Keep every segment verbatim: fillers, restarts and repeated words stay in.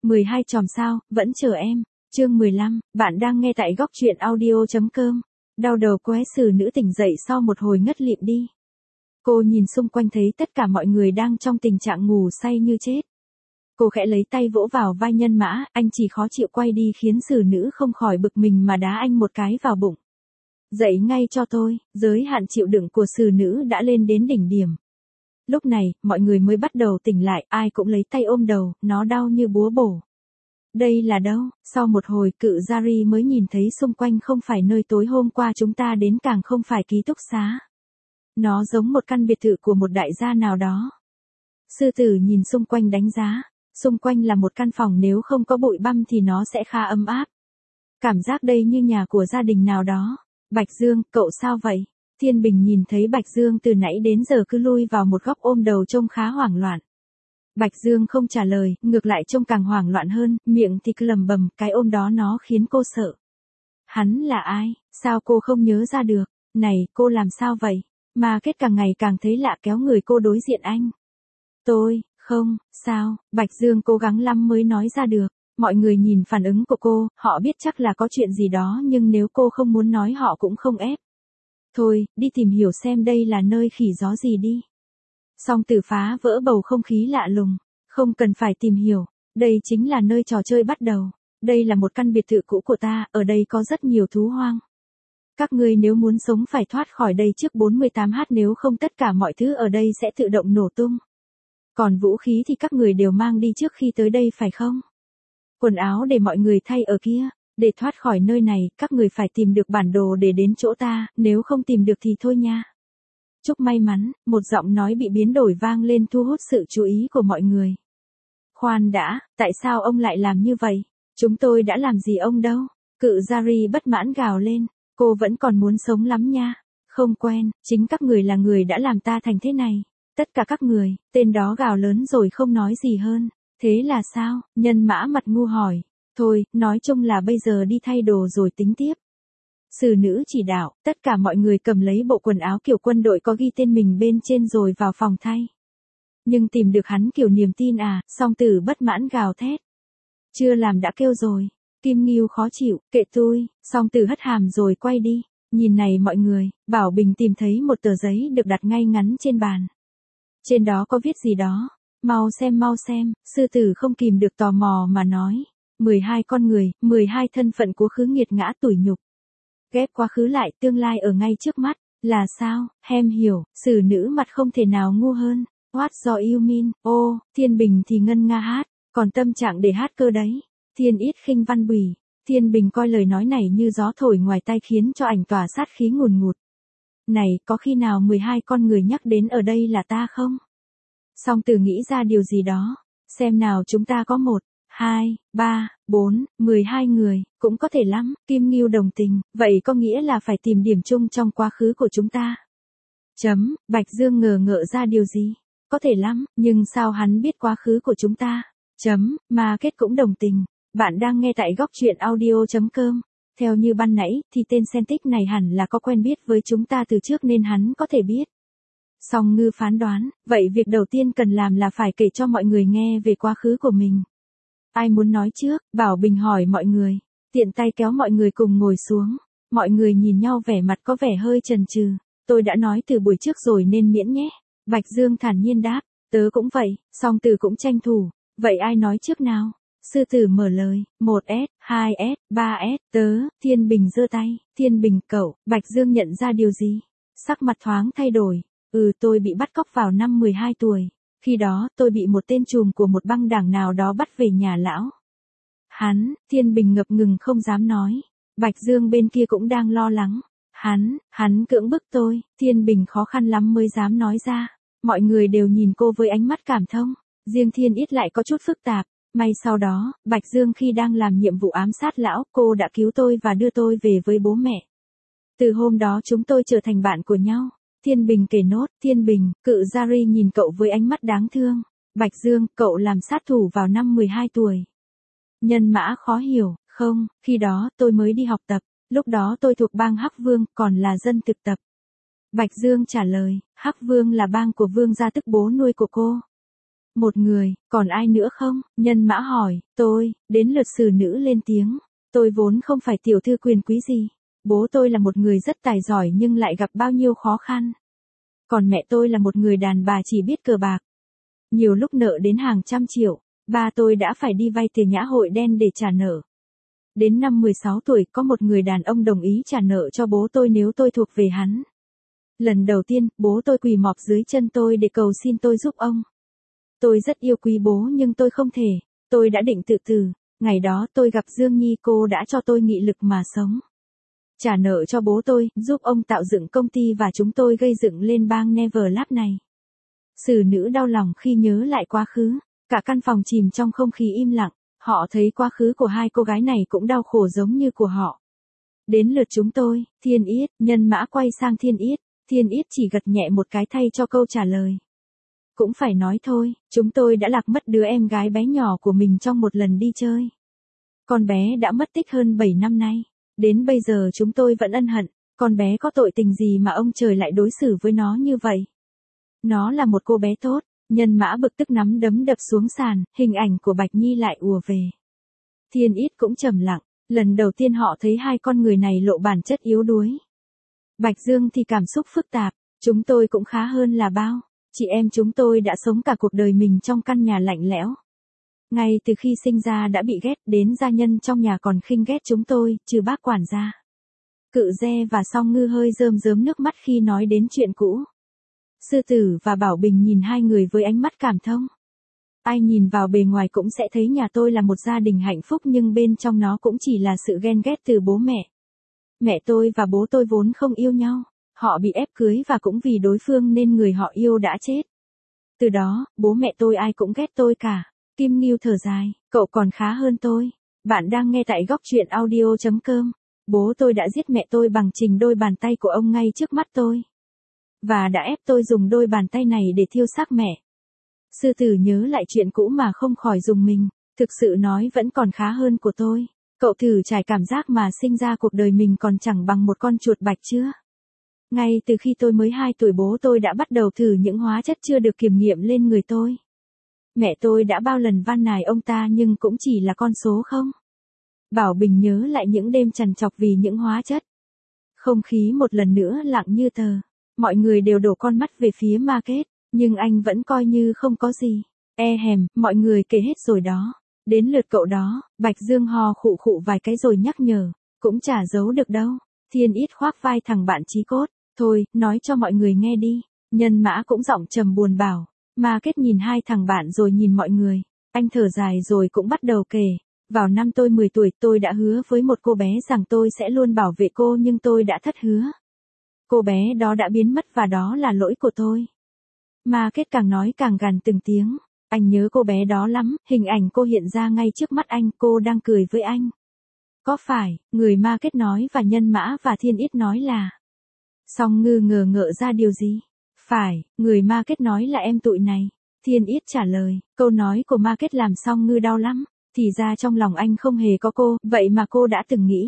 mười hai chòm sao, vẫn chờ em. Chương mười lăm, bạn đang nghe tại góc truyện audio.com. Đau đầu quái xử nữ tỉnh dậy sau một hồi ngất lịm đi. Cô nhìn xung quanh thấy tất cả mọi người đang trong tình trạng ngủ say như chết. Cô khẽ lấy tay vỗ vào vai Nhân Mã, anh chỉ khó chịu quay đi khiến xử nữ không khỏi bực mình mà đá anh một cái vào bụng. Dậy ngay cho tôi, giới hạn chịu đựng của xử nữ đã lên đến đỉnh điểm. Lúc này, mọi người mới bắt đầu tỉnh lại, ai cũng lấy tay ôm đầu, nó đau như búa bổ. Đây là đâu? Sau một hồi cự Jari mới nhìn thấy xung quanh không phải nơi tối hôm qua chúng ta đến, càng không phải ký túc xá. Nó giống một căn biệt thự của một đại gia nào đó. Sư tử nhìn xung quanh đánh giá, xung quanh là một căn phòng, nếu không có bụi băm thì nó sẽ khá ấm áp. Cảm giác đây như nhà của gia đình nào đó. Bạch Dương, cậu sao vậy? Thiên Bình nhìn thấy Bạch Dương từ nãy đến giờ cứ lui vào một góc ôm đầu trông khá hoảng loạn. Bạch Dương không trả lời, ngược lại trông càng hoảng loạn hơn, miệng thì cứ lầm bầm, cái ôm đó nó khiến cô sợ. Hắn là ai? Sao cô không nhớ ra được? Này, cô làm sao vậy? Mà kết càng ngày càng thấy lạ, kéo người cô đối diện anh. Tôi, không, sao? Bạch Dương cố gắng lắm mới nói ra được. Mọi người nhìn phản ứng của cô, họ biết chắc là có chuyện gì đó, nhưng nếu cô không muốn nói họ cũng không ép. Thôi, đi tìm hiểu xem đây là nơi khỉ gió gì đi. Song Tử phá vỡ bầu không khí lạ lùng. Không cần phải tìm hiểu, đây chính là nơi trò chơi bắt đầu. Đây là một căn biệt thự cũ của ta, ở đây có rất nhiều thú hoang. Các ngươi nếu muốn sống phải thoát khỏi đây trước bốn mươi tám giờ, nếu không tất cả mọi thứ ở đây sẽ tự động nổ tung. Còn vũ khí thì các người đều mang đi trước khi tới đây phải không? Quần áo để mọi người thay ở kia. Để thoát khỏi nơi này, các người phải tìm được bản đồ để đến chỗ ta, nếu không tìm được thì thôi nha. Chúc may mắn, một giọng nói bị biến đổi vang lên thu hút sự chú ý của mọi người. Khoan đã, tại sao ông lại làm như vậy? Chúng tôi đã làm gì ông đâu? Cự Jari bất mãn gào lên, cô vẫn còn muốn sống lắm nha. Không quen, chính các người là người đã làm ta thành thế này. Tất cả các người, tên đó gào lớn rồi không nói gì hơn. Thế là sao? Nhân Mã mặt ngu hỏi. Thôi, nói chung là bây giờ đi thay đồ rồi tính tiếp. Xử nữ chỉ đạo, tất cả mọi người cầm lấy bộ quần áo kiểu quân đội có ghi tên mình bên trên rồi vào phòng thay. Nhưng tìm được hắn kiểu niềm tin à? Song Tử bất mãn gào thét. Chưa làm đã kêu rồi. Kim Ngưu khó chịu, kệ tôi. Song Tử hất hàm rồi quay đi. Nhìn này mọi người, Bảo Bình tìm thấy một tờ giấy được đặt ngay ngắn trên bàn. Trên đó có viết gì đó. Mau xem mau xem, sư tử không kìm được tò mò mà nói. mười hai con người, mười hai thân phận của khứ nghiệt ngã tủi nhục. Ghép quá khứ lại, tương lai ở ngay trước mắt. Là sao? Hem hiểu, xử nữ mặt không thể nào ngu hơn. What do you mean? Ô, Thiên Bình thì ngân nga hát, còn tâm trạng để hát cơ đấy. Thiên Ít khinh văn bùi. Thiên Bình coi lời nói này như gió thổi ngoài tai khiến cho ảnh tỏa sát khí ngùn ngụt. Này, có khi nào mười hai con người nhắc đến ở đây là ta không? Song Tử nghĩ ra điều gì đó. Xem nào, chúng ta có một, hai, ba, bốn, mười hai người, cũng có thể lắm. Kim Ngưu đồng tình, vậy có nghĩa là phải tìm điểm chung trong quá khứ của chúng ta. Chấm, Bạch Dương ngờ ngợ ra điều gì? Có thể lắm, nhưng sao hắn biết quá khứ của chúng ta? Chấm, mà kết cũng đồng tình. Bạn đang nghe tại góc truyện audio.com. Theo như ban nãy, thì tên Sentic này hẳn là có quen biết với chúng ta từ trước nên hắn có thể biết. Song Ngư phán đoán, vậy việc đầu tiên cần làm là phải kể cho mọi người nghe về quá khứ của mình. Ai muốn nói trước? Bảo Bình hỏi mọi người. Tiện tay kéo mọi người cùng ngồi xuống. Mọi người nhìn nhau vẻ mặt có vẻ hơi chần chừ. Tôi đã nói từ buổi trước rồi nên miễn nhé. Bạch Dương thản nhiên đáp. Tớ cũng vậy. Song Tử cũng tranh thủ. Vậy ai nói trước nào? Sư tử mở lời. một S, hai S, ba S. Tớ. Thiên Bình giơ tay. Thiên Bình cậu. Bạch Dương nhận ra điều gì? Sắc mặt thoáng thay đổi. Ừ, tôi bị bắt cóc vào năm mười hai tuổi. Khi đó, tôi bị một tên trùm của một băng đảng nào đó bắt về nhà lão. Hắn, Thiên Bình ngập ngừng không dám nói. Bạch Dương bên kia cũng đang lo lắng. Hắn, hắn cưỡng bức tôi. Thiên Bình khó khăn lắm mới dám nói ra. Mọi người đều nhìn cô với ánh mắt cảm thông. Riêng Thiên Ít lại có chút phức tạp. May sau đó, Bạch Dương khi đang làm nhiệm vụ ám sát lão, cô đã cứu tôi và đưa tôi về với bố mẹ. Từ hôm đó chúng tôi trở thành bạn của nhau. Thiên Bình kể nốt. Thiên Bình, cự Jari nhìn cậu với ánh mắt đáng thương. Bạch Dương, cậu làm sát thủ vào năm mười hai tuổi. Nhân Mã khó hiểu. Không, khi đó tôi mới đi học tập. Lúc đó tôi thuộc bang Hắc Vương, còn là dân thực tập. Bạch Dương trả lời. Hắc Vương là bang của Vương gia, tức bố nuôi của cô. Một người, còn ai nữa không? Nhân mã hỏi, tôi, đến lượt xử nữ lên tiếng. Tôi vốn không phải tiểu thư quyền quý gì. Bố tôi là một người rất tài giỏi nhưng lại gặp bao nhiêu khó khăn. Còn mẹ tôi là một người đàn bà chỉ biết cờ bạc. Nhiều lúc nợ đến hàng trăm triệu, ba tôi đã phải đi vay tiền nhã hội đen để trả nợ. Đến năm mười sáu tuổi có một người đàn ông đồng ý trả nợ cho bố tôi nếu tôi thuộc về hắn. Lần đầu tiên, bố tôi quỳ mọp dưới chân tôi để cầu xin tôi giúp ông. Tôi rất yêu quý bố nhưng tôi không thể, tôi đã định tự tử. Ngày đó tôi gặp Dương Nhi, cô đã cho tôi nghị lực mà sống. Trả nợ cho bố tôi, giúp ông tạo dựng công ty và chúng tôi gây dựng lên bang Neverlab này. Xử nữ đau lòng khi nhớ lại quá khứ, cả căn phòng chìm trong không khí im lặng, họ thấy quá khứ của hai cô gái này cũng đau khổ giống như của họ. Đến lượt chúng tôi, Thiên Yết, Nhân Mã quay sang Thiên Yết, Thiên Yết chỉ gật nhẹ một cái thay cho câu trả lời. Cũng phải nói thôi, chúng tôi đã lạc mất đứa em gái bé nhỏ của mình trong một lần đi chơi. Con bé đã mất tích hơn bảy năm nay, đến bây giờ chúng tôi vẫn ân hận, con bé có tội tình gì mà ông trời lại đối xử với nó như vậy. Nó là một cô bé tốt. Nhân Mã bực tức nắm đấm đập xuống sàn, hình ảnh của Bạch Nhi lại ùa về. Thiên Yết cũng trầm lặng, lần đầu tiên họ thấy hai con người này lộ bản chất yếu đuối. Bạch Dương thì cảm xúc phức tạp, chúng tôi cũng khá hơn là bao, chị em chúng tôi đã sống cả cuộc đời mình trong căn nhà lạnh lẽo. Ngay từ khi sinh ra đã bị ghét, đến gia nhân trong nhà còn khinh ghét chúng tôi, trừ bác quản gia. Cự Dê và Song Ngư hơi rơm rớm nước mắt khi nói đến chuyện cũ. Sư Tử và Bảo Bình nhìn hai người với ánh mắt cảm thông. Ai nhìn vào bề ngoài cũng sẽ thấy nhà tôi là một gia đình hạnh phúc nhưng bên trong nó cũng chỉ là sự ghen ghét từ bố mẹ. Mẹ tôi và bố tôi vốn không yêu nhau, họ bị ép cưới và cũng vì đối phương nên người họ yêu đã chết. Từ đó, bố mẹ tôi ai cũng ghét tôi cả. Kim Ngưu thở dài, cậu còn khá hơn tôi. Bạn đang nghe tại góc truyện audio chấm com. Bố tôi đã giết mẹ tôi bằng chính đôi bàn tay của ông ngay trước mắt tôi. Và đã ép tôi dùng đôi bàn tay này để thiêu xác mẹ. Sư Tử nhớ lại chuyện cũ mà không khỏi rùng mình, thực sự nói vẫn còn khá hơn của tôi. Cậu thử trải cảm giác mà sinh ra cuộc đời mình còn chẳng bằng một con chuột bạch chưa? Ngay từ khi tôi mới hai tuổi bố tôi đã bắt đầu thử những hóa chất chưa được kiểm nghiệm lên người tôi. Mẹ tôi đã bao lần van nài ông ta nhưng cũng chỉ là con số không. Bảo Bình nhớ lại những đêm trằn trọc vì những hóa chất. Không khí một lần nữa lặng như tờ. Mọi người đều đổ con mắt về phía market, nhưng anh vẫn coi như không có gì. E hèm, mọi người kể hết rồi đó. Đến lượt cậu đó, Bạch Dương hò khụ khụ vài cái rồi nhắc nhở, cũng chả giấu được đâu. Thiên Yết khoác vai thằng bạn chí cốt, thôi, nói cho mọi người nghe đi. Nhân Mã cũng giọng trầm buồn bảo. Market nhìn hai thằng bạn rồi nhìn mọi người, anh thở dài rồi cũng bắt đầu kể. Vào năm tôi mười tuổi tôi đã hứa với một cô bé rằng tôi sẽ luôn bảo vệ cô nhưng tôi đã thất hứa. Cô bé đó đã biến mất và đó là lỗi của tôi. Market càng nói càng gằn từng tiếng. Anh nhớ cô bé đó lắm, hình ảnh cô hiện ra ngay trước mắt anh, cô đang cười với anh. Có phải, người Market nói và Nhân Mã và Thiên Yết nói là. Song Ngư ngờ ngợ ra điều gì? Phải, người Market nói là em tụi này. Thiên Yết trả lời, câu nói của Market làm Song Ngư đau lắm. Thì ra trong lòng anh không hề có cô, vậy mà cô đã từng nghĩ.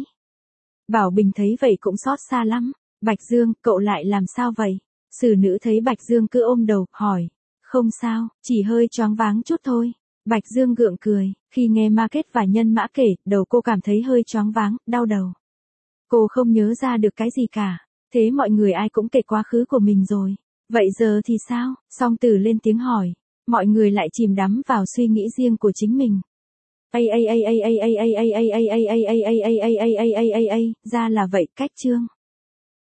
Bảo Bình thấy vậy cũng xót xa lắm. Bạch Dương, cậu lại làm sao vậy? Xử nữ thấy Bạch Dương cứ ôm đầu, hỏi. Không sao, chỉ hơi choáng váng chút thôi. Bạch Dương gượng cười, khi nghe Market và Nhân Mã kể, đầu cô cảm thấy hơi choáng váng, đau đầu. Cô không nhớ ra được cái gì cả. Thế mọi người ai cũng kể quá khứ của mình rồi. Vậy giờ thì sao? Song Tử lên tiếng hỏi. Mọi người lại chìm đắm vào suy nghĩ riêng của chính mình. A a a a a a a a a a a a a a a a a a a a ra là vậy, cách chương.